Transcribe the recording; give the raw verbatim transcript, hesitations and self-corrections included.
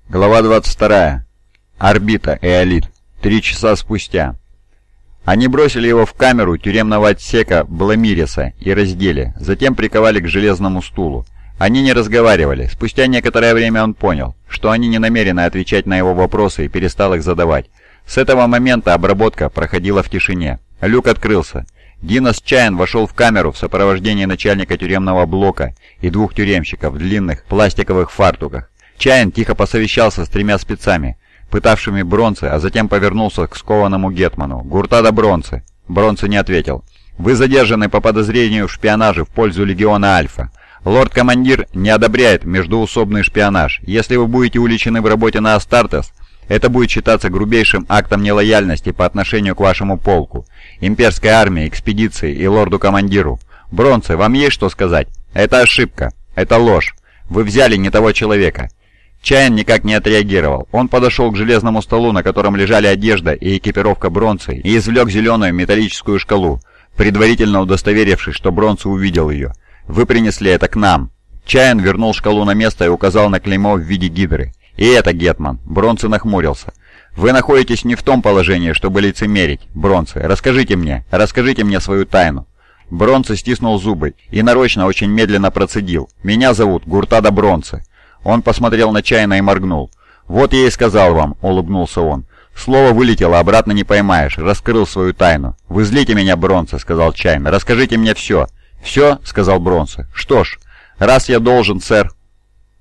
Глава двадцать вторая. Орбита, Эолит. Три часа спустя. Они бросили его в камеру тюремного отсека Бламиреса и раздели, затем приковали к железному стулу. Они не разговаривали. Спустя некоторое время он понял, что они не намерены отвечать на его вопросы и перестал их задавать. С этого момента обработка проходила в тишине. Люк открылся. Динос Чаян вошел в камеру в сопровождении начальника тюремного блока и двух тюремщиков в длинных пластиковых фартуках. Чаян тихо посовещался с тремя спецами, пытавшими Бронце, а затем повернулся к скованному гетману. «Гуртада Бронце!» Бронце не ответил. «Вы задержаны по подозрению в шпионаже в пользу Легиона Альфа. Лорд-командир не одобряет междуусобный шпионаж. Если вы будете уличены в работе на Астартес, это будет считаться грубейшим актом нелояльности по отношению к вашему полку, имперской армии, экспедиции и лорду-командиру. Бронце, вам есть что сказать? Это ошибка. Это ложь. Вы взяли не того человека». Чаян никак не отреагировал. Он подошел к железному столу, на котором лежали одежда и экипировка Бронце, и извлек зеленую металлическую шкалу, предварительно удостоверившись, что Бронце увидел ее. «Вы принесли это к нам». Чаян вернул шкалу на место и указал на клеймо в виде гидры. «И это, Гетман». Бронце нахмурился. «Вы находитесь не в том положении, чтобы лицемерить, Бронце. Расскажите мне, расскажите мне свою тайну». Бронце стиснул зубы и нарочно очень медленно процедил. «Меня зовут Гуртада Бронце». Он посмотрел на Чаяна и моргнул. «Вот я и сказал вам», — улыбнулся он. «Слово вылетело, обратно не поймаешь. Раскрыл свою тайну». «Вы злите меня, Бронце», — сказал Чаян. «Расскажите мне все». «Все?» — сказал Бронце. «Что ж, раз я должен, сэр».